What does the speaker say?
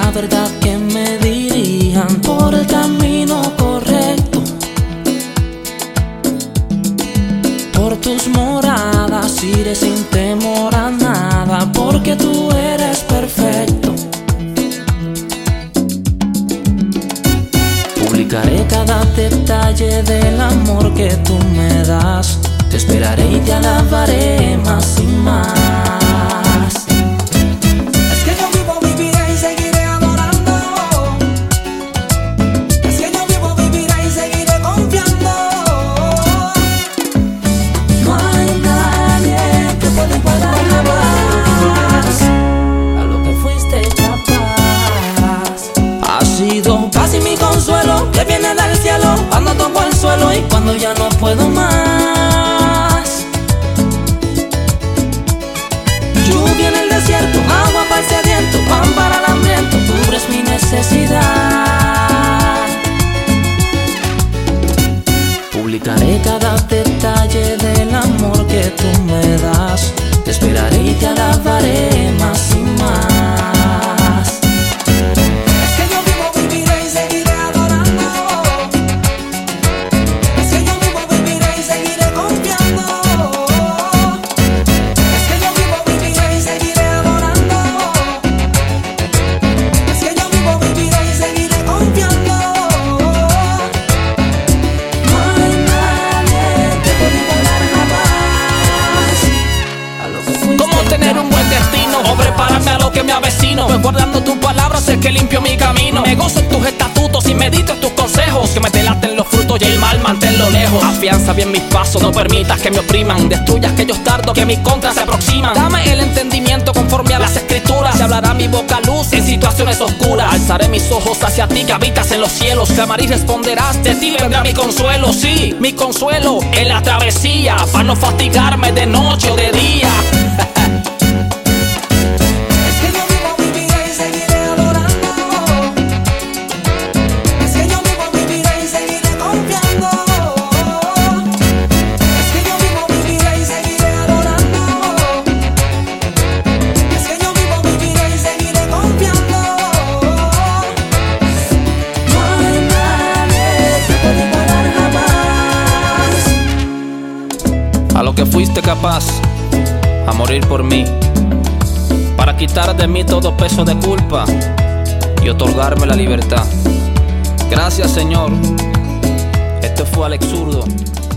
la verdad que me dirijan por el camino correcto, por tus moradas iré sin temor a nada, porque tú eres perfecto. Publicaré cada detalle del amor que tú me das, te esperaré y te alabaré más y más. Es que yo vivo, viviré y seguiré adorando. Es que yo vivo, viviré y seguiré confiando. No hay nadie que pueda igualar jamás a lo que fuiste capaz. Ha sido casi mi consuelo, que viene del cielo cuando toco el suelo y cuando ya no puedo más. Lluvia en el desierto, agua para el sediento, pan para el hambriento, cubres mi necesidad. Publicaré cada detalle del amor que tú me das, te esperaré y te alabaré más y más. Es que yo vivo, viviré y seguiré adorando. Es que yo vivo, viviré y seguiré confiando. Es que yo vivo, viviré y seguiré adorando. Es que yo vivo, viviré y seguiré confiando. No hay nadie que pueda igualar jamás a lo que fuiste ¿Cómo tener un buen destino o prepararme a lo que me avecino? Pues guardando tus palabras sé que limpio mi camino. Me gozo en tus estatutos y medito en tus consejos, que me delaten los frutos y el mal manténlo lejos. Afianza bien mis pasos, no permitas que me opriman, destruyas que yo tardo, que mis contras se aproximan. Dame el entendimiento conforme a las escrituras, se hablará mi boca luz en situaciones oscuras. Alzaré mis ojos hacia ti que habitas en los cielos, clamaré y responderás, de ti vendrá mi consuelo. Sí, mi consuelo en la travesía, para no fatigarme de noche o de día. Es que yo vivo, viviré y seguiré adorando. Es que yo vivo, viviré y seguiré confiando. Es que yo vivo, viviré y seguiré adorando. Es que yo vivo, viviré y seguiré confiando. No hay nadie que pueda igualar jamás A lo que fuiste capaz, a morir por mí, para quitar de mí todo peso de culpa y otorgarme la libertad. Gracias, Señor. Este fue Alex Zurdo.